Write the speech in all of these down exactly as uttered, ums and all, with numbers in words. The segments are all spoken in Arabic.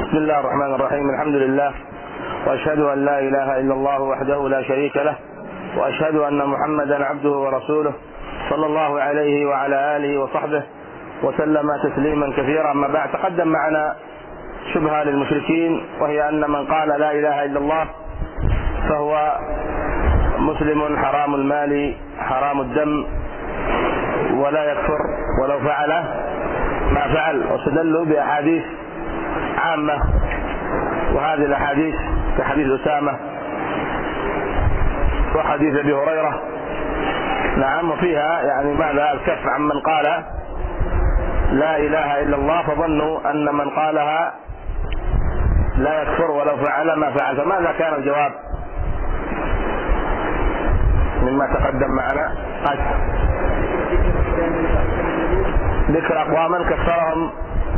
بسم الله الرحمن الرحيم. الحمد لله، وأشهد أن لا إله إلا الله وحده لا شريك له، وأشهد أن محمدا عبده ورسوله صلى الله عليه وعلى آله وصحبه وسلم تسليما كثيرا. أما بعد، تقدم معنا شبهة للمشركين، وهي أن من قال لا إله إلا الله فهو مسلم حرام المال حرام الدم ولا يكفر ولو فعل ما فعل، واستدلوا بأحاديث عامة، وهذه الأحاديث كحديث أسامة وحديث أبي هريرة، نعم، وفيها يعني ماذا الكف عن من قال لا إله إلا الله، فظنوا أن من قالها لا يكفر ولو فعل ما فعل. فماذا كان الجواب مما تقدم معنا؟ ذكر أقواما كفرهم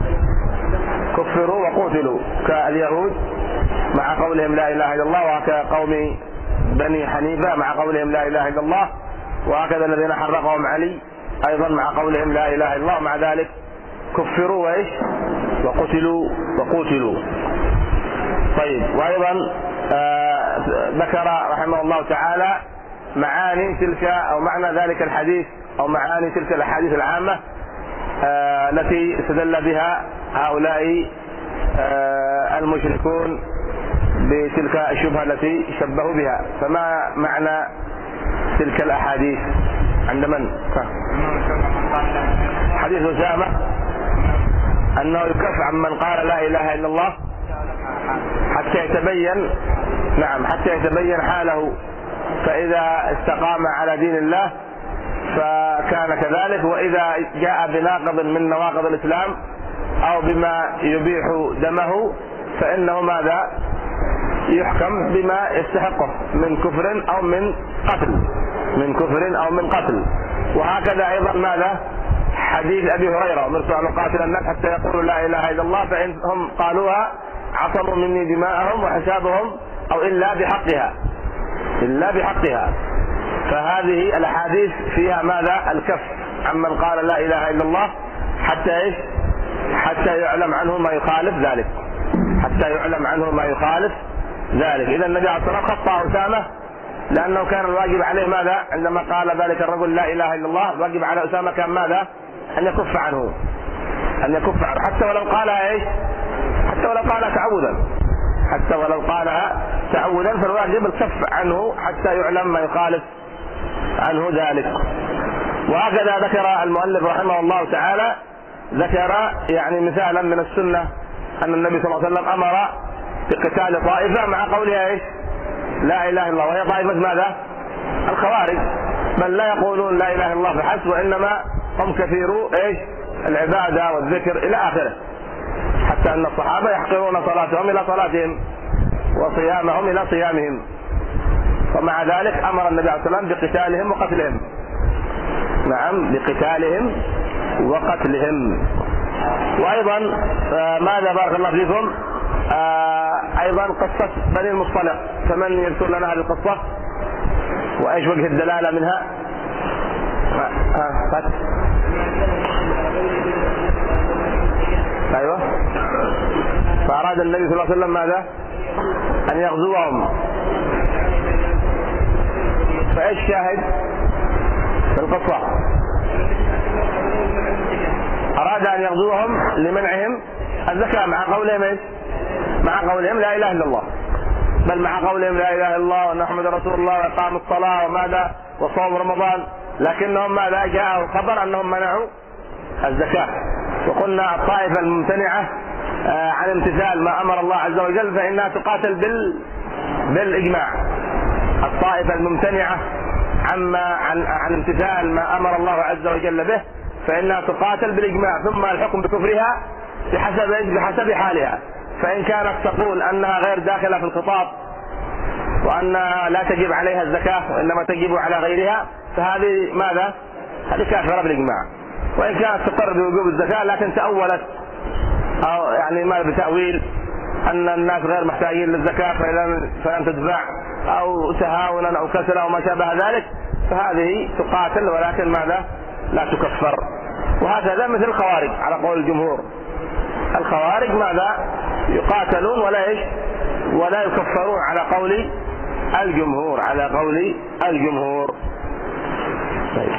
كفروا وقتلوا كاليهود مع قولهم لا إله إلا الله، وكقوم بني حنيفة مع قولهم لا إله إلا الله، وهكذا الذين حرقهم علي أيضا مع قولهم لا إله إلا الله، مع ذلك كفروا وإيش وقتلوا وقتلوا. طيب، وأيضا آه ذكر رحمه الله تعالى معاني تلك أو معنى ذلك الحديث أو معاني تلك الأحاديث العامة آه التي استدل بها هؤلاء آه المشركون بتلك الشبهة التي شبهوا بها. فما معنى تلك الأحاديث عند من؟ حديث أسامة أنه يكف عن من قال لا إله إلا الله حتى يتبين، نعم، حتى يتبين حاله، فإذا استقام على دين الله فكان كذلك، وإذا جاء بناقض من نواقض الإسلام أو بما يبيح دمه فإنه ماذا يحكم بما يستحقه من كفر أو من قتل من كفر أو من قتل. وهكذا أيضا ماذا حديث أبي هريرة: أمرت أن أقاتل الناس حتى يقولوا لا إله إلا الله، فإنهم قالوها عصموا مني دماءهم وحسابهم أو إلا بحقها إلا بحقها. فهذه الأحاديث فيها ماذا الكف عمن قال لا إله إلا الله حتى إيش حتى يعلم عنه ما يخالف ذلك حتى يعلم عنه ما يخالف ذلك. إذا النبي عليه الصلاة والسلام خطأ أسامة لأنه كان الواجب عليه ماذا عندما قال ذلك الرجل لا إله إلا الله، الواجب على أسامة كان ماذا أن يكف عنه أن يكف عنه حتى ولو قالها إيش حتى ولو قالها تعوذا حتى ولو قالها تعوذا فالواجب الكف عنه حتى يعلم ما يخالف عنه ذلك. وهكذا ذكر المؤلف رحمه الله تعالى ذكر يعني مثالا من السنة أن النبي صلى الله عليه وسلم أمر بقتال طائفة مع قولها إيش لا إله إلا الله، وهي طائفة ماذا الخوارج، بل لا يقولون لا إله إلا الله فحسب، وإنما هم كثيرو إيش العبادة والذكر إلى آخره، حتى أن الصحابة يحقرون صلاتهم إلى صلاتهم وصيامهم إلى صيامهم، ومع ذلك أمر النبي عليه الصلاة والسلام بقتالهم وقتلهم نعم بقتالهم وقتلهم. وأيضا ماذا بارك الله فيكم أيضا قصة بني المصطلق، فمن يذكر لنا هذه القصة وإيش وجه الدلالة منها؟ آه. أيوة، فأراد النبي صلى الله عليه وسلم ماذا أن يغزوهم، فإيش شاهد في القصة؟ أراد أن يغزوهم لمنعهم الزكاة مع قولهم إيش مع قولهم لا إله إلا الله، بل مع قولهم لا إله إلا الله وأن محمد رسول الله وإقام الصلاة وماذا وصوم رمضان، لكنهم ماذا جاءوا الخبر أنهم منعوا الزكاة. وقلنا الطائفة الممتنعة عن امتثال ما أمر الله عز وجل فإنها تقاتل بال... بالإجماع. الطائفة الممتنعة عما عن... عن امتثال ما أمر الله عز وجل به فإنها تقاتل بالإجماع، ثم الحكم بكفرها بحسب بحسب حالها. فإن كانت تقول أنها غير داخلة في الخطاب وأنها لا تجب عليها الزكاة وإنما تجب على غيرها فهذه ماذا هذه كافرة بالإجماع. وإن كانت تقر بوجوب الزكاة لكن تأولت أو يعني ما بتأويل أن الناس غير محتاجين للزكاة فلن تدفع أو تهاونا أو كسلا أو ما شابه ذلك، فهذه تقاتل ولكن ماذا لا تكفر. وهكذا مثل الخوارج على قول الجمهور، الخوارج ماذا يقاتلون ولا ايش ولا يكفرون على قول الجمهور على قول الجمهور. طيب.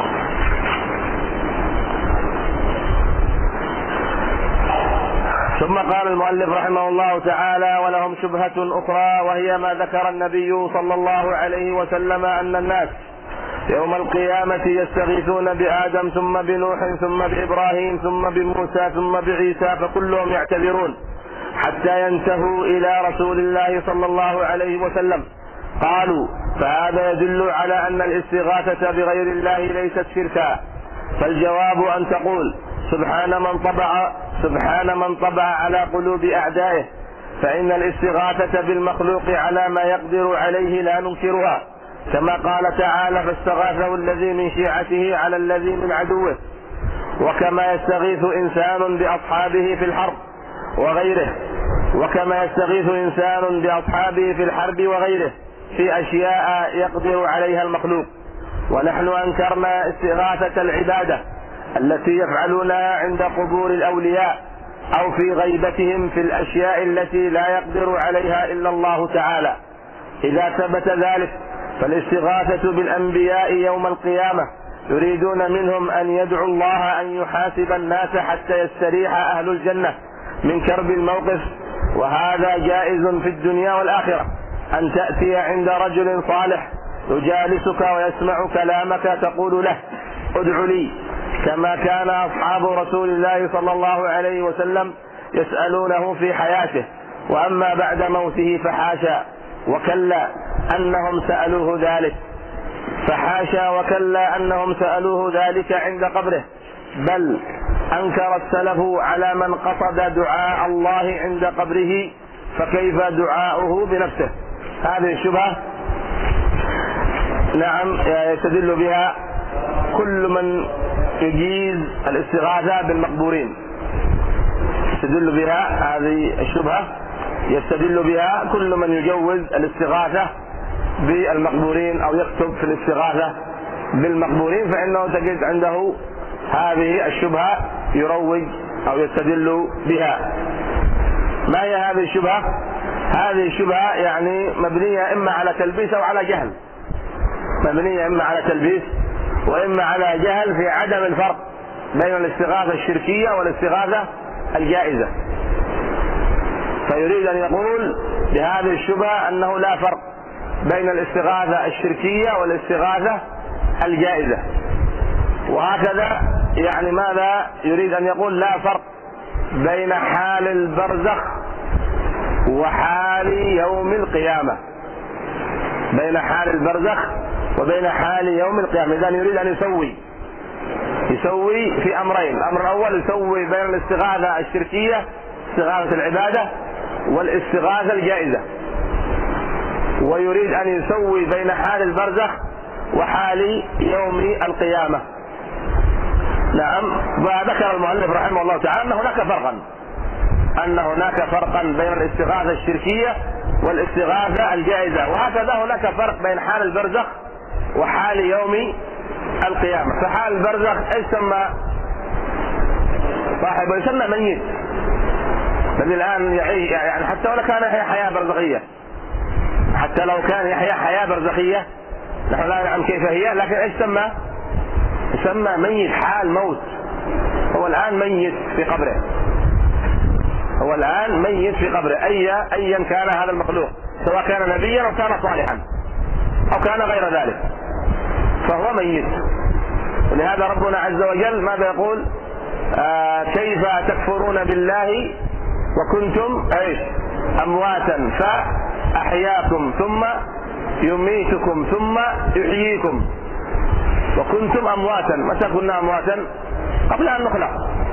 ثم قال المؤلف رحمه الله تعالى: ولهم شبهة أخرى، وهي ما ذكر النبي صلى الله عليه وسلم أن الناس يوم القيامة يستغيثون بآدم ثم بنوح ثم بإبراهيم ثم بموسى ثم بعيسى، فكلهم يعتذرون حتى ينتهوا إلى رسول الله صلى الله عليه وسلم. قالوا: فهذا يدل على أن الاستغاثة بغير الله ليست شركا. فالجواب أن تقول: سبحان من طبع سبحان من طبع على قلوب أعدائه، فإن الاستغاثة بالمخلوق على ما يقدر عليه لا ننكرها، كما قال تعالى: فاستغاثه الذي من شيعته على الذي من عدوه. وكما يستغيث إنسان بأصحابه في الحرب وغيره وكما يستغيث إنسان بأصحابه في الحرب وغيره في أشياء يقدر عليها المخلوق. ونحن أنكرنا استغاثة العبادة التي يفعلونها عند قبور الأولياء أو في غيبتهم في الأشياء التي لا يقدر عليها إلا الله تعالى. إذا ثبت ذلك فالاستغاثة بالأنبياء يوم القيامة يريدون منهم أن يدعوا الله أن يحاسب الناس حتى يستريح أهل الجنة من كرب الموقف، وهذا جائز في الدنيا والآخرة. أن تأتي عند رجل صالح يجالسك ويسمع كلامك تقول له: ادع لي، كما كان أصحاب رسول الله صلى الله عليه وسلم يسألونه في حياته، وأما بعد موته فحاشا وكلا أنهم سألوه ذلك فحاشا وكلا أنهم سألوه ذلك عند قبره، بل أنكر السلف على من قصد دعاء الله عند قبره، فكيف دعاؤه بنفسه؟ هذه الشبهة نعم يستدل بها كل من يجيز الاستغاثة بالمقبورين. يستدل بها هذه الشبهة يستدل بها كل من يجوز الاستغاثة بالمقبورين أو يكتب في الاستغاثة بالمقبورين، فإنه تجد عنده هذه الشبهة يروج أو يستدل بها. ما هي هذه الشبهة؟ هذه الشبهة يعني مبنية إما على تلبيس أو على جهل، مبنية إما على تلبيس وإما على جهل في عدم الفرق بين الاستغاثة الشركية والاستغاثة الجائزة. فيريد أن يقول بهذه الشبهة أنه لا فرق بين الاستغاثة الشركية والاستغاثة الجائزة. وهكذا يعني ماذا يريد أن يقول؟ لا فرق بين حال البرزخ وحال يوم القيامة، بين حال البرزخ وبين حال يوم القيامة. إذن يريد أن يسوي يسوي في أمرين: الأمر الأول يسوي بين الاستغاثة الشركية استغاثة العبادة والاستغاثة الجائزة، ويريد أن يسوي بين حال البرزخ وحال يوم القيامة. نعم. وذكر المؤلف رحمه الله تعالى أن هناك فرقا أن هناك فرقا بين الاستغاثة الشركية والاستغاثة الجائزة، وهكذا هناك فرق بين حال البرزخ وحال يوم القيامة. فحال البرزخ ايش سمى صاحبه؟ يسمى ميت، الذي الآن يعيش يعني حتى ولو كان يحيا حياة برزخية، حتى لو كان يحيا حياة برزخية نحن لا نعلم كيف هي، لكن ايش سمى؟ يسمى ميت، حال موت. هو الآن ميت في قبره، هو الآن ميت في قبره، أي أيا كان هذا المخلوق، سواء كان نبيا أو كان صالحا أو كان غير ذلك، فهو ميت. ولهذا ربنا عز وجل ماذا يقول؟ آه كيف تكفرون بالله وكنتم ايش؟ أمواتا فأحياكم ثم يميتكم ثم يحييكم وكنتم أمواتا. متى كنا أمواتا؟ قبل أن نخلق.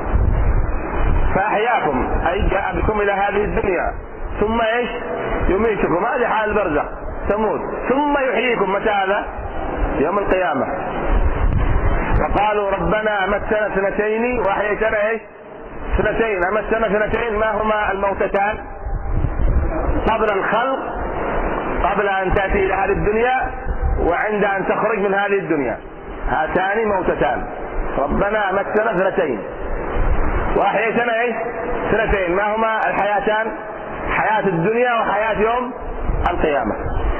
فأحياكم أي جاء بكم إلى هذه الدنيا، ثم ايش؟ يميتكم، هذه حال البرزخ تموت، ثم يحييكم. متى هذا؟ يوم القيامة. وقالوا ربنا أمتنا اثنتين وأحييتنا ايش؟ اثنتين. أمتنا اثنتين، ما هما الموتتان؟ قبل الخلق، قبل أن تأتي إلى هذه الدنيا وعند أن تخرج من هذه الدنيا، هاتان موتتان. ربنا أمتنا اثنتين وأحييتنا ايش؟ اثنتين. ما هما الحياتان؟ حياة الدنيا وحياة يوم القيامة.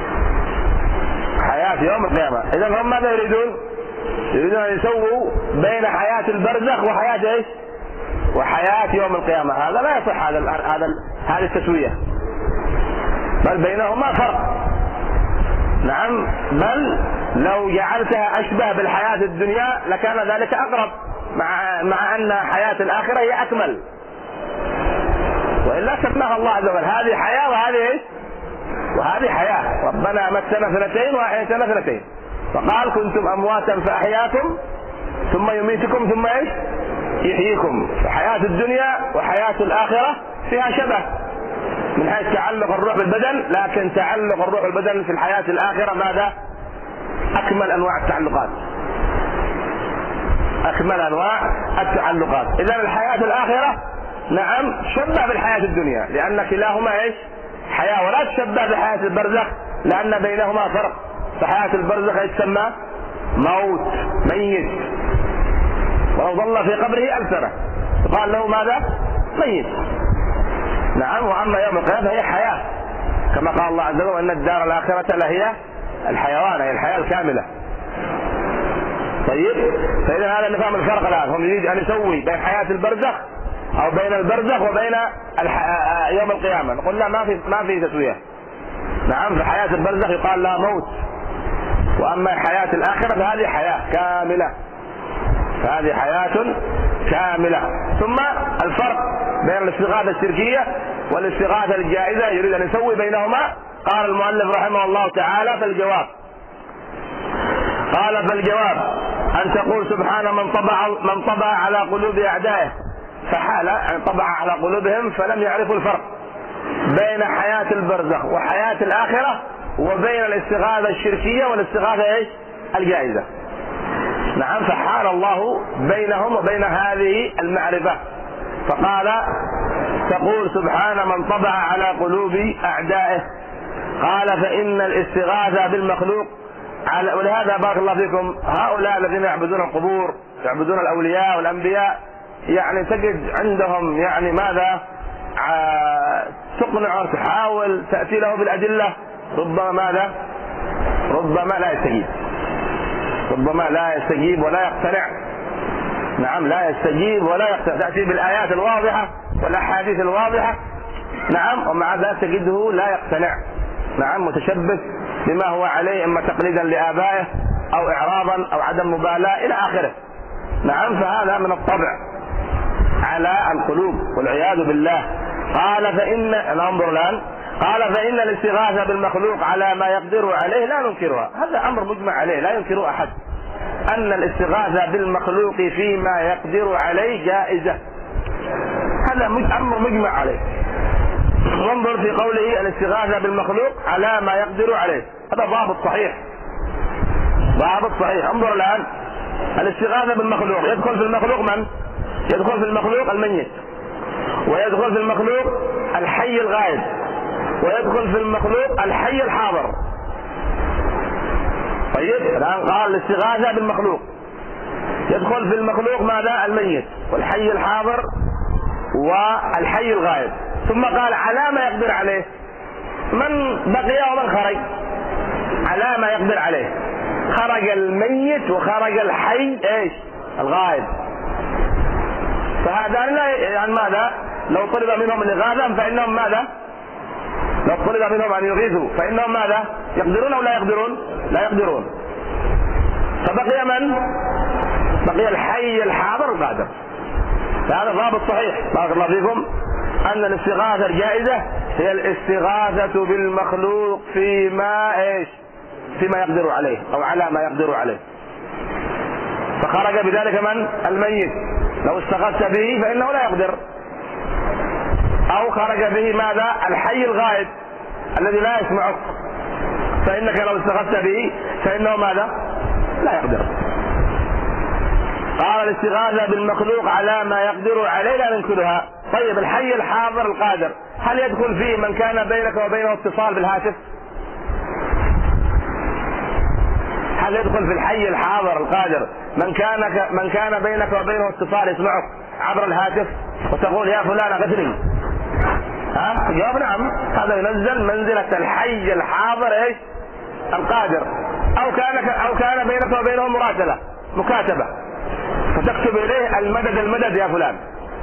حياة يوم القيامة. إذا هم ماذا يريدون؟ يريدون أن يسووا بين حياة البرزخ وحياة إيش؟ وحياة يوم القيامة. هذا لا يصح، هذا هذا هذه التسوية، بل بينهما فرق. نعم، بل لو جعلتها أشبه بالحياة الدنيا لكان ذلك أقرب، مع مع أن حياة الآخرة هي أكمل، وإلا سماها الله عز وجل هذه حياة وهذه إيش؟ وهذه حياة. ربنا متنا اثنتين وأحييتنا اثنتين، فقال كنتم أمواتا فأحياكم ثم يميتكم ثم إيش؟ يحييكم. فحياة الدنيا وحياة الآخرة فيها شبه من حيث تعلق الروح بالبدن، لكن تعلق الروح بالبدن في الحياة الآخرة ماذا؟ أكمل أنواع التعلقات، أكمل أنواع التعلقات. إذا الحياة الآخرة نعم شبه بالحياة الدنيا، لأن كلاهما إيش؟ حياة، ولا تشبه بحياة البرزخ لأن بينهما فرق. فحياة البرزخ يسمى موت، ميت، ولو ظل في قبره ألف سنة قال له ماذا؟ ميت. نعم. وأما يوم القيامة هي حياة، كما قال الله عز وجل أن الدار الآخرة لهي الحيوان، هي الحياة الكاملة. طيب، فإذا هذا نفهم الفرق الآن. هم يريد أن يسوي بين حياة البرزخ أو بين البرزخ وبين الح... يوم القيامة. نقول لا، ما في ما في تسوية. نعم، في حياة البرزخ يقال لا موت، وأما حياة الآخرة فهذه حياة كاملة، فهذه حياة كاملة. ثم الفرق بين الاستغاثة الشركية والاستغاثة الجائزة يريد أن يسوي بينهما. قال المؤلف رحمه الله تعالى في الجواب، قال في الجواب أن تقول سبحان من طبع من طبع على قلوب أعدائه فحال، يعني طبع على قلوبهم فلم يعرفوا الفرق بين حياة البرزخ وحياة الآخرة وبين الاستغاثة الشركية والاستغاثة ايش؟ الجائزة. نعم، فحال الله بينهم وبين هذه المعرفة، فقال تقول سبحان من طبع على قلوب أعدائه. قال فإن الاستغاثة بالمخلوق على، ولهذا بارك الله فيكم هؤلاء الذين يعبدون القبور، يعبدون الأولياء والأنبياء، يعني تجد عندهم يعني ماذا؟ تقنعه، تحاول تأتي له بالأدلة، ربما ماذا؟ ربما لا يستجيب، ربما لا يستجيب ولا يقتنع. نعم، لا يستجيب ولا يقتنع. تأتي بالآيات الواضحة والأحاديث الواضحة، نعم، ومع ذلك تجده لا يقتنع. نعم، متشبث بما هو عليه، إما تقليدا لآبائه أو إعراضا أو عدم مبالاة إلى آخره. نعم، فهذا من الطبع على القلوب والعياذ بالله. قال فإن، ننظر الآن، قال فإن الاستغاثة بالمخلوق على ما يقدر عليه لا ننكرها. هذا أمر مجمع عليه لا ينكره أحد، أن الاستغاثة بالمخلوق فيما يقدر عليه جائزة، هذا أمر مجمع عليه. وانظر في قوله الاستغاثة بالمخلوق على ما يقدر عليه، هذا ضابط صحيح، ضابط صحيح. انظر الآن، الاستغاثة بالمخلوق يدخل في المخلوق من؟ يدخل في المخلوق الميت، ويدخل في المخلوق الحي الغائب، ويدخل في المخلوق الحي الحاضر. طيب، الآن قال الاستغاثة بالمخلوق يدخل في المخلوق ماذا؟ الميت والحي الحاضر والحي الغائب. ثم قال على ما يقدر عليه، من بقي ومن خرج؟ على ما يقدر عليه، خرج الميت وخرج الحي ايش؟ الغائب. فهذا لا يعني ماذا؟ لو طلب منهم الإغاثة فإنهم ماذا؟ لو طلب منهم أن يغيثوا فإنهم ماذا؟ يقدرون أو لا يقدرون؟ لا يقدرون. فبقي من؟ بقي الحي الحاضر القادر. فهذا ضابط صحيح بارك الله فيكم، أن الاستغاثة الجائزة هي الاستغاثة بالمخلوق فيما ايش؟ فيما يقدر عليه أو على ما يقدر عليه. فخرج بذلك من؟ الميت، لو استغاثت به فإنه لا يقدر. أو خرج به ماذا؟ الحي الغائب الذي لا يسمعك، فإنك لو استغاثت به فإنه ماذا؟ لا يقدر. قال الاستغاثة بالمخلوق على ما يقدر عليه لا ننكرها. طيب، الحي الحاضر القادر هل يدخل فيه من كان بينك وبينه اتصال بالهاتف؟ هل يدخل في الحي الحاضر القادر من كان من كان بينك وبينه اتصال يسمعك عبر الهاتف وتقول يا فلان اغثني؟ ها؟ الجواب نعم، هذا ينزل منزلة الحي الحاضر ايش؟ القادر. او كان او كان بينك وبينه مراسلة مكاتبة، فتكتب اليه المدد المدد يا فلان،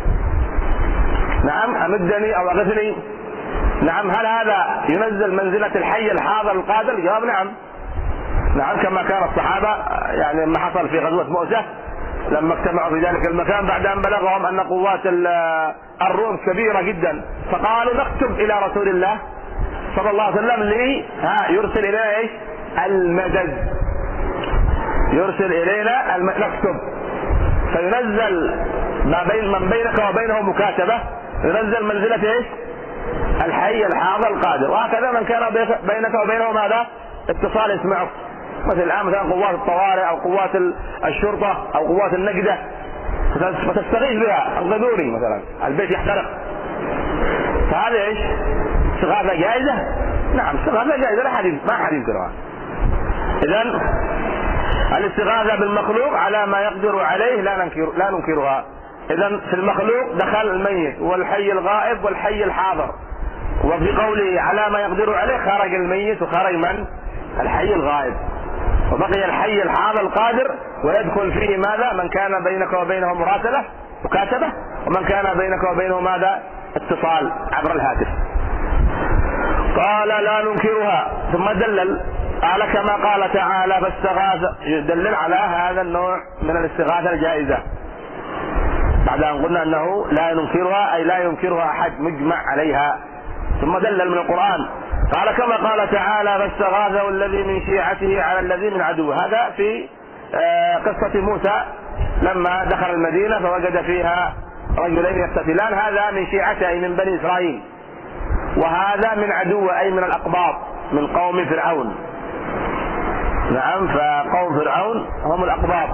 نعم امدني او اغثني، نعم. هل هذا ينزل منزلة الحي الحاضر القادر؟ الجواب نعم، نعم، كما كان الصحابة يعني ما حصل في غزوة مؤتة لما اجتمعوا في ذلك المكان بعد ان بلغهم ان قوات الروم كبيرة جدا، فقالوا نكتب الى رسول الله صلى الله عليه وسلم لي ها يرسل الينا ايش؟ المدد، يرسل الينا الم... نكتب، فينزل ما بين من بينك وبينه مكاتبة، ينزل منزلة ايش؟ الحي الحاضر القادر. وهكذا من كان بينك وبينه ماذا؟ اتصال يسمعك، مثل الان مثلا قوات الطوارئ او قوات الشرطة او قوات النجدة، فتستغيث بها، انقذوني مثلا البيت يحترق، فهذا ايش؟ استغاثة جائزة؟ نعم استغاثة جائزة، لا حديث ما حديث كرها. اذا الاستغاثة بالمخلوق على ما يقدر عليه لا ننكر لا ننكرها. اذا في المخلوق دخل الميت والحي الغائب والحي الحاضر، وفي قوله على ما يقدر عليه خرج الميت وخرج من؟ الحي الغائب، وبقي الحي الحاضر القادر، ويدخل فيه ماذا؟ من كان بينك وبينه مراسلة مكاتبة، ومن كان بينك وبينه ماذا؟ اتصال عبر الهاتف. قال لا ننكرها، ثم دلل قال كما قال تعالى فاستغاث، يدلل على هذا النوع من الاستغاثة الجائزة بعد ان قلنا انه لا ننكرها اي لا ينكرها احد مجمع عليها. ثم دلل من القرآن قال كما قال تعالى فاستغاثه الذي من شيعته على الذي من عدوه، هذا في قصة موسى لما دخل المدينة فوجد فيها رجلين يقتتلان، هذا من شيعته أي من بني إسرائيل، وهذا من عدوه أي من الأقباط من قوم فرعون، نعم. فقوم فرعون هم الأقباط،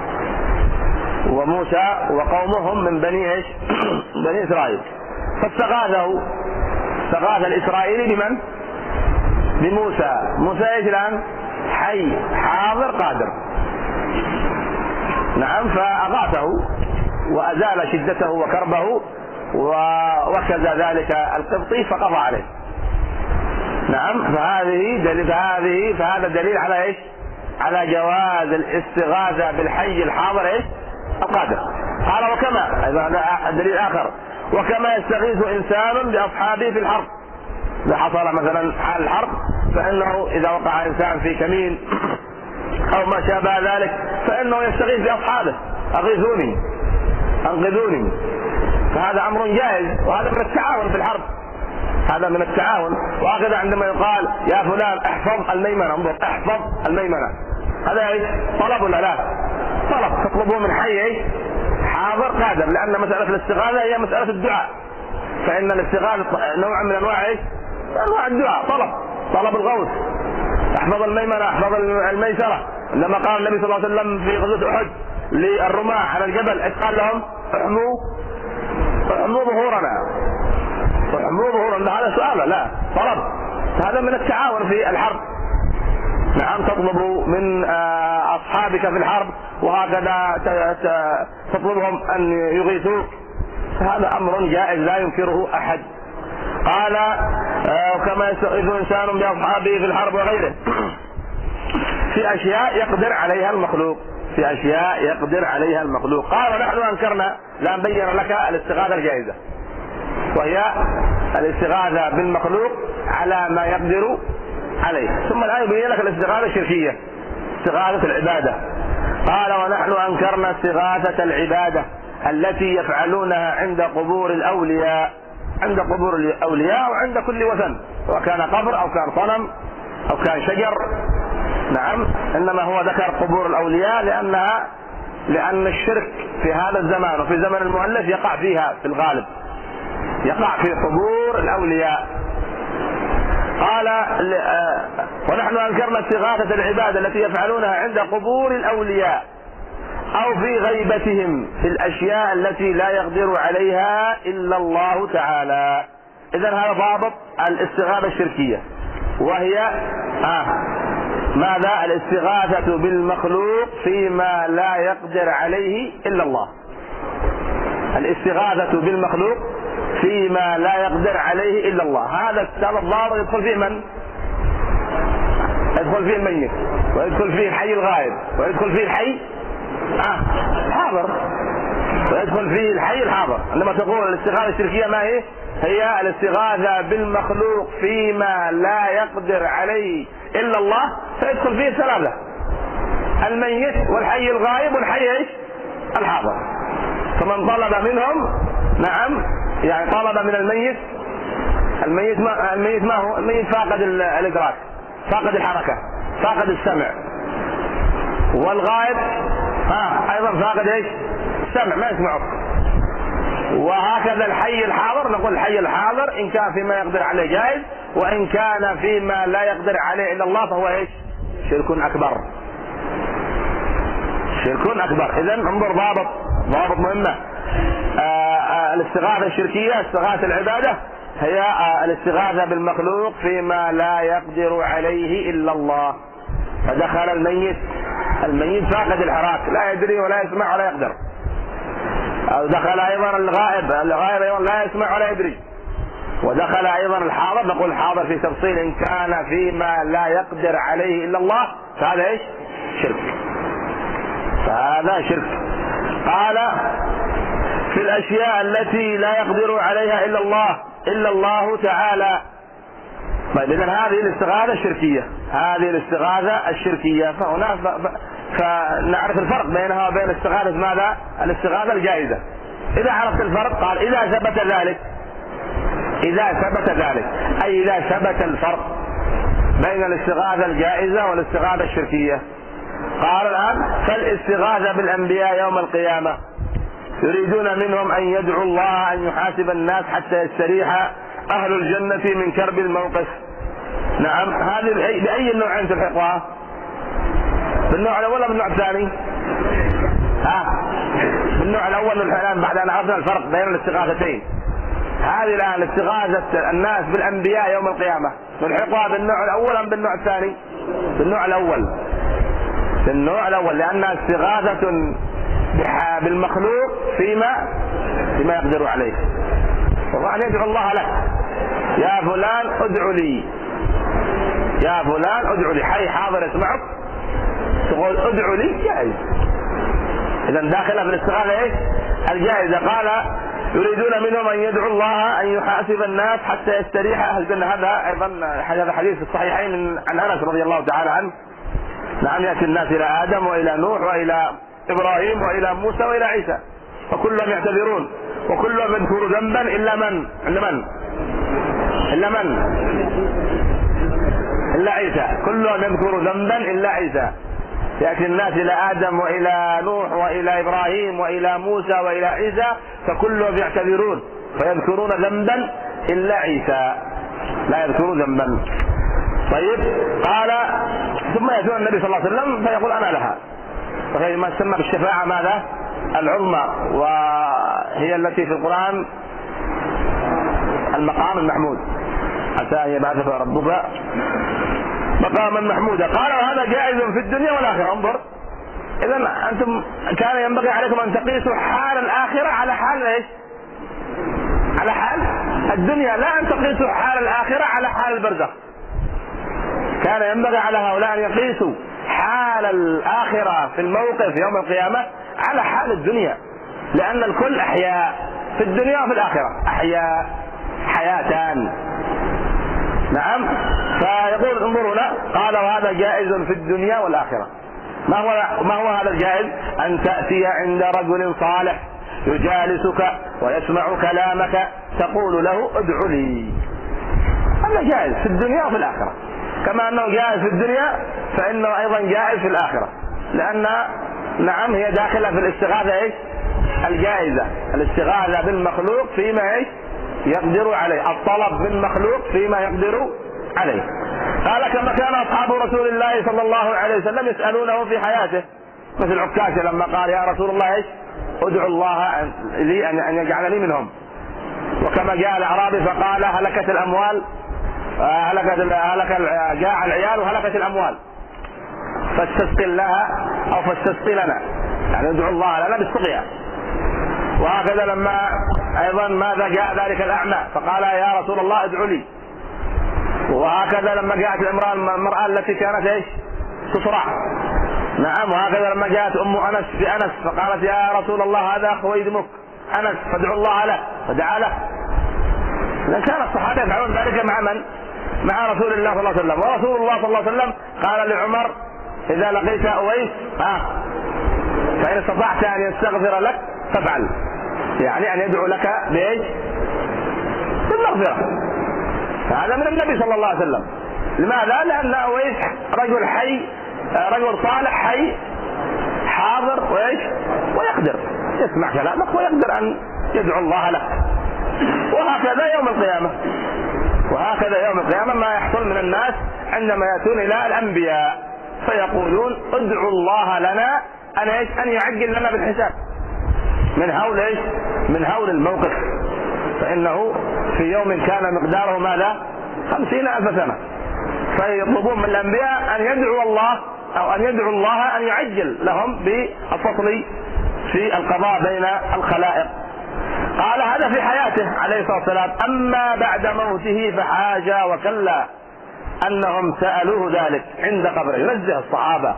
وموسى وقومهم من بني ايش؟ بني إسرائيل. فاستغاثه، استغاث الإسرائيلي بمن؟ بموسى. موسى ايش الآن؟ حي حاضر قادر، نعم. فأغاثه وأزال شدته وكربه ووكز ذلك القبطي فقضى عليه، نعم. فهذه دليل هذه فهذا دليل على ايش؟ على جواز الاستغاثة بالحي الحاضر ايش؟ القادر. قال وكما هذا دليل آخر، وكما يستغيث إنسان بأصحابه في الحرب، إذا حصل مثلا حال الحرب فإنه إذا وقع إنسان في كمين أو ما شابه ذلك فإنه يستغيث بأصحابه، أغيثوني أنقذوني، فهذا أمر جائز، وهذا من التعاون في الحرب، هذا من التعاون. وهكذا عندما يقال يا فلان احفظ الميمنة، انظر احفظ الميمنة، هذا ايش؟ طلب ولا لا؟ طلب، تطلبه من حي ايش؟ حاضر قادر، لأن مسألة الاستغاثة هي مسألة الدعاء، فإن الاستغاثة نوع من أنواع ايش؟ أنواع الدعاء، طلب طلب الغوث، احفظ الميمنة احفظ الميسرة. لما قال النبي صلى الله عليه وسلم في غزوة أحد للرماة على الجبل ايش قال لهم؟ احموا احموا ظهورنا، احموا ظهورنا، هذا سؤال لا طلب، هذا من التعاون في الحرب، نعم. تطلب من أصحابك في الحرب وهكذا تطلبهم أن يغيثوك، هذا أمر جائز لا ينكره أحد. قال وكما يستغيث إنسان بأصحابه في الحرب وغيره في أشياء يقدر عليها المخلوق، في أشياء يقدر عليها المخلوق. قال ونحن أنكرنا لا نبين لك الاستغاثة الجائزة، وهي الاستغاثة بالمخلوق على ما يقدر عليه. ثم الآن يبين لك الاستغاثة الشركية، استغاثة العبادة. قال ونحن أنكرنا استغاثة العبادة التي يفعلونها عند قبور الأولياء، عند قبور الأولياء وعند كل وثن، وكان قبر أو كان صنم أو كان شجر، نعم. إنما هو ذكر قبور الأولياء لأنها لأن الشرك في هذا الزمان وفي زمن المؤلف يقع فيها في الغالب، يقع في قبور الأولياء. قال ونحن أنكرنا استغاثة العبادة التي يفعلونها عند قبور الأولياء أو في غيبتهم في الأشياء التي لا يقدر عليها إلا الله تعالى. إذن هذا ضابط الاستغاثة الشركية، وهي آه ماذا؟ الاستغاثة بالمخلوق فيما لا يقدر عليه إلا الله، الاستغاثة بالمخلوق فيما لا يقدر عليه إلا الله. هذا الضابط يدخل فيه من؟ يدخل فيه الميت، ويدخل فيه الحي الغائب، ويدخل فيه الحي آه الحاضر، ويدخل فيه الحي الحاضر. عندما تقول الاستغاثة الشركية ما هي؟ هي الاستغاثة بالمخلوق فيما لا يقدر عليه إلا الله، فيدخل فيه الثلاثة: الميت والحي الغائب والحي ايش؟ الحاضر. فمن طلب منهم نعم يعني طلب من الميت، الميت ما الميت ما هو؟ الميت فاقد الإدراك، فاقد الحركة، فاقد السمع. والغائب ها ايضا فاقد ايش؟ السمع، ما يسمعه. وهكذا الحي الحاضر، نقول الحي الحاضر ان كان فيما يقدر عليه جائز، وان كان فيما لا يقدر عليه الا الله فهو ايش؟ شرك اكبر، شرك اكبر. اذا انظر ضابط ضابط مهمة. الاستغاثة الشركية، استغاثة العبادة، هي الاستغاثة بالمخلوق فيما لا يقدر عليه إلا الله. فدخل الميت، الميت فاقد الحراك، لا يدري ولا يسمع ولا يقدر. أو دخل أيضا الغائب، الغائب أيضا لا يسمع ولا يدري. ودخل أيضا الحاضر، نقول الحاضر في تفصيل إن كان فيما لا يقدر عليه إلا الله فهذا إيش؟ شرك، فهذا شرك. قال في الأشياء التي لا يقدر عليها إلا الله إلا الله تعالى. طيب إذن هذه الاستغاثة الشركية، هذه الاستغاثة الشركية. فهنا ف... ف... فنعرف الفرق بينها وبين استغاثة ماذا؟ الاستغاثة الجائزة. إذا عرفت الفرق قال إذا ثبت ذلك، إذا ثبت ذلك أي إذا ثبت الفرق بين الاستغاثة الجائزة والاستغاثة الشركية. قال الآن فالاستغاثة بالأنبياء يوم القيامة يريدون منهم أن يدعوا الله أن يحاسب الناس حتى يستريح أهل الجنة من كرب الموقف. نعم، هذه بأي النوعين تلحقها؟ بالنوع الأول ولا بالنوع الثاني؟ ها؟ بالنوع الأول الآن بعد أن عرفنا الفرق بين الاستغاثتين. هذه الآن استغاثة الناس بالأنبياء يوم القيامة نلحقها بالنوع الأول أم بالنوع الثاني؟ بالنوع الأول، بالنوع الأول، لأنها استغاثة بالمخلوق فيما فيما يقدر عليه. والله أن يدعو الله لك: يا فلان ادعو لي، يا فلان ادعو لي، حي حاضر يسمعك تقول ادعو لي، جائز. إذا داخلة في الاستغاثة ايش؟ الجائزة. قال يريدون منهم أن يدعوا الله أن يحاسب الناس حتى يستريح أهل الجنة. هذا أيضا هذا حديث في الصحيحين عن أنس رضي الله تعالى عنه. نعم، يأتي الناس إلى آدم وإلى نوح وإلى إبراهيم وإلى موسى وإلى عيسى، فكلهم يعتذرون وكلهم يذكر ذنبا إلا من؟ إلا من؟ إلا من؟ إلا عيسى. كلهم يذكر ذنبا إلا عيسى. يأتي الناس إلى آدم وإلى نوح وإلى إبراهيم وإلى موسى وإلى عيسى فكلهم يعتذرون فيذكرون ذنبا إلا عيسى لا يذكر ذنبا. طيب، قال ثم يأتون النبي صلى الله عليه وسلم فيقول أنا لها، وهي ما تسمى بالشفاعة ماذا؟ العظمى، وهي التي في القرآن المقام المحمود، حتى أن يبعثك ربك مقاما محمودا. قال وهذا جائز في الدنيا والآخرة. انظر، إذن أنتم كان ينبغي عليكم أن تقيسوا حال الآخرة على حال إيش؟ على حال الدنيا، لا أن تقيسوا حال الآخرة على حال البرزخ. كان ينبغي على هؤلاء أن يقيسوا حال الآخرة في الموقف يوم القيامة على حال الدنيا، لأن الكل أحياء في الدنيا وفي الآخرة، أحياء حياتان. نعم، فيقول انظروا له، قال وهذا جائز في الدنيا والآخرة. ما هو ما هو هذا الجائز؟ أن تأتي عند رجل صالح يجالسك ويسمع كلامك تقول له ادعو لي. هذا جائز في الدنيا وفي الآخرة، كما أنه جائز في الدنيا فإنه أيضا جائز في الآخرة، لأن نعم هي داخلة في الاستغاثة ايش؟ الجائزة، الاستغاثة بالمخلوق فيما ايش؟ يقدر عليه، الطلب بالمخلوق فيما يقدر عليه. قال كما كان أصحاب رسول الله صلى الله عليه وسلم يسألونه في حياته، مثل عكاشة لما قال يا رسول الله ايش؟ ادعو الله لي أن يجعلني منهم. وكما جاء الأعرابي فقال هلكت الأموال، هلكت هلك جاء العيال وهلكت الأموال فاستسقي لها أو فاستسقي لنا، يعني ادعو الله لنا بالسقيا. وهكذا لما ايضا ماذا جاء ذلك الاعمى فقال يا رسول الله ادعو لي. وهكذا لما جاءت الامراه المراه التي كانت ايش؟ تصرع. نعم. وهكذا لما جاءت ام انس بانس فقالت يا رسول الله هذا خويدمك انس فادعوا الله له فدعا له. لان كان الصحابه يفعلون ذلك مع من؟ مع رسول الله صلى الله عليه وسلم. ورسول الله صلى الله عليه وسلم قال لعمر اذا لقيت اويس ها فان استطعت ان يستغفر لك فافعل، يعني ان يدعو لك بايش؟ بالمغفره. فهذا من النبي صلى الله عليه وسلم. لماذا؟ لان اويس رجل حي، رجل صالح حي حاضر وايش؟ ويقدر يسمع كلامك ويقدر ان يدعو الله لك. وهكذا يوم القيامه، وهكذا يوم القيامه ما يحصل من الناس عندما ياتون الى الانبياء فيقولون ادعوا الله لنا ان ايش؟ ان يعجل لنا بالحساب من هول ايش؟ من هول الموقف. فانه في يوم كان مقداره ماذا؟ خمسين الف سنه. فيطلبون من الانبياء ان يدعوا الله او ان يدعوا الله ان يعجل لهم بالفصل في القضاء بين الخلائق. قال هذا في حياته عليه الصلاه والسلام. اما بعد موته فحاجا وكلا انهم سالوه ذلك عند قبره. ينزه الصحابه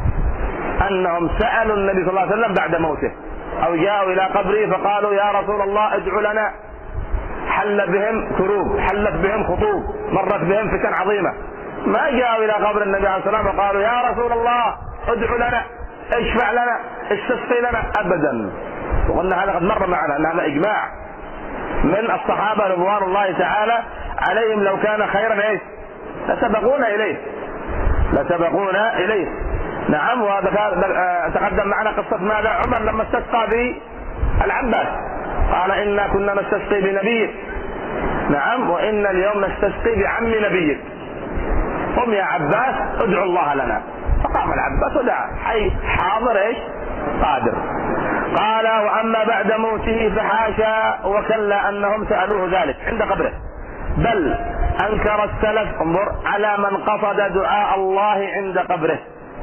انهم سالوا النبي صلى الله عليه وسلم بعد موته او جاءوا الى قبره فقالوا يا رسول الله ادع لنا. حل بهم كروب، حلت بهم خطوب، مرت بهم فتن عظيمه. ما جاءوا الى قبر النبي عليه الصلاه والسلام وقالوا يا رسول الله ادع لنا، اشفع لنا، استسقي لنا، ابدا. وقلنا هذا قد مر معنا ان هذا اجماع من الصحابه رضوان الله تعالى عليهم. لو كان خيرا ايش؟ لسبقونا اليه، لسبقونا اليه. نعم. وتقدم معنا قصه ماذا؟ عمر لما استسقى بالعباس قال انا كنا نستسقي بنبيك. نعم. وان اليوم نستسقي بعم نبيك. قم يا عباس ادعو الله لنا. فقام العباس ودعا حي حاضر ايش؟ قادر. قال واما بعد موته فحاشا وكلا انهم سالوه ذلك عند قبره، بل انكر السلف انظر على من قصد دعاء الله عند قبره.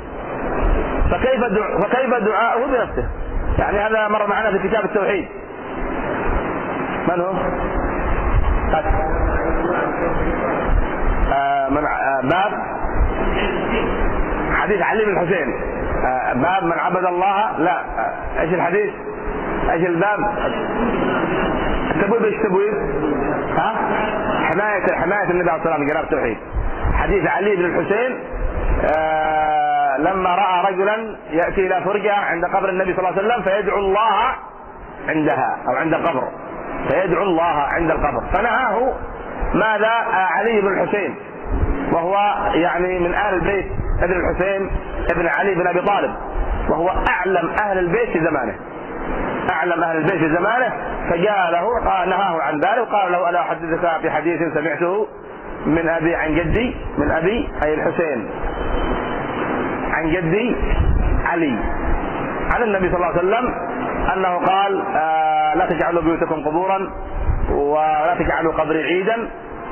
فكيف دعاء فكيف دعاءه بنفسه؟ يعني هذا مر معنا في كتاب التوحيد. من هو؟ آه من آه باب حديث علي بن الحسين. آه باب من عبد الله. لا آه ايش الحديث؟ ايش الباب؟ التبويب. ايش التبويب؟ ها؟ حماية حماية النبي عليه الصلاة والسلام جناب التوحيد. حديث علي بن الحسين آه لما رأى رجلا يأتي إلى فرجة عند قبر النبي صلى الله عليه وسلم فيدعو الله عندها أو عند القبر، فيدعو الله عند القبر. فنهاه ماذا؟ آه علي بن الحسين، وهو يعني من أهل البيت ابن الحسين ابن علي بن أبي طالب، وهو أعلم أهل البيت في زمانه، أعلم أهل البيت في زمانه. فجاء له قال نهاه عن ذلك وقال له ألا أحدثك بحديث سمعته من أبي عن جدي، من أبي أي الحسين عن جدي علي عن النبي صلى الله عليه وسلم أنه قال آه لا تجعلوا بيوتكم قبورا ولا تجعلوا قبري عيدا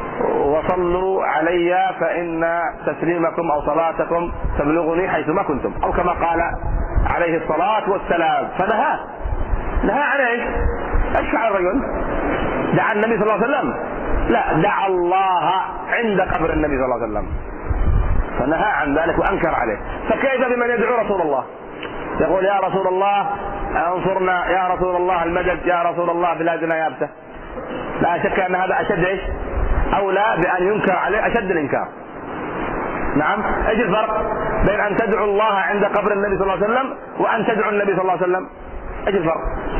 وصلوا علي فإن تسليمكم أو صلاتكم تبلغني حيثما كنتم، أو كما قال عليه الصلاة والسلام. فنهاه نهى عن ايش؟ ايش فعل الرجل؟ دعا النبي صلى الله عليه وسلم؟ لا، دعا الله عند قبر النبي صلى الله عليه وسلم، فنهى عن ذلك وانكر عليه. فكيف بمن يدعو رسول الله؟ يقول يا رسول الله انصرنا، يا رسول الله المدد، يا رسول الله بلادنا يابسه. لا شك ان هذا اشد ايش؟ اولى بان ينكر عليه اشد الانكار. نعم. ايش الفرق بين ان تدعو الله عند قبر النبي صلى الله عليه وسلم وان تدعو النبي صلى الله عليه وسلم؟ ايش الفرق؟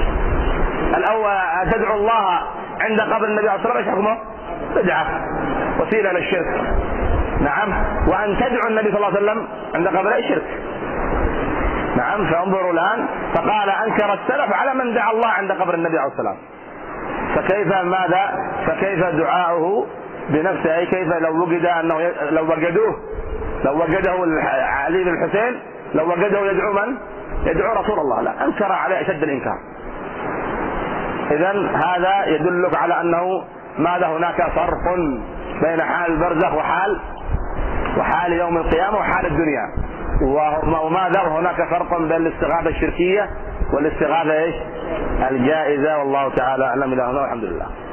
الاول تدعو الله عند قبر النبي صلى الله عليه وسلم ايش حكمه؟ بدعه وسيله للشرك. نعم. وان تدعو النبي صلى الله عليه وسلم عند قبره شرك. نعم. فانظروا الان، فقال انكر السلف على من دعا الله عند قبر النبي عليه الصلاه والسلام. فكيف ماذا؟ فكيف دعاؤه بنفسه؟ اي كيف لو وجد انه ي... لو وجدوه لو وجده علي بن الحسين لو وجده يدعو من؟ يدعو رسول الله. لا، انكر عليه اشد الانكار. اذا هذا يدلك على انه ماذا؟ هناك فرق بين حال البرزخ وحال وحال يوم القيامه وحال الدنيا. وماذا؟ هناك فرق بين الاستغاثه الشركيه والاستغاثة ايش؟ الجائزة. والله تعالى اعلم. الى هنا والحمد لله.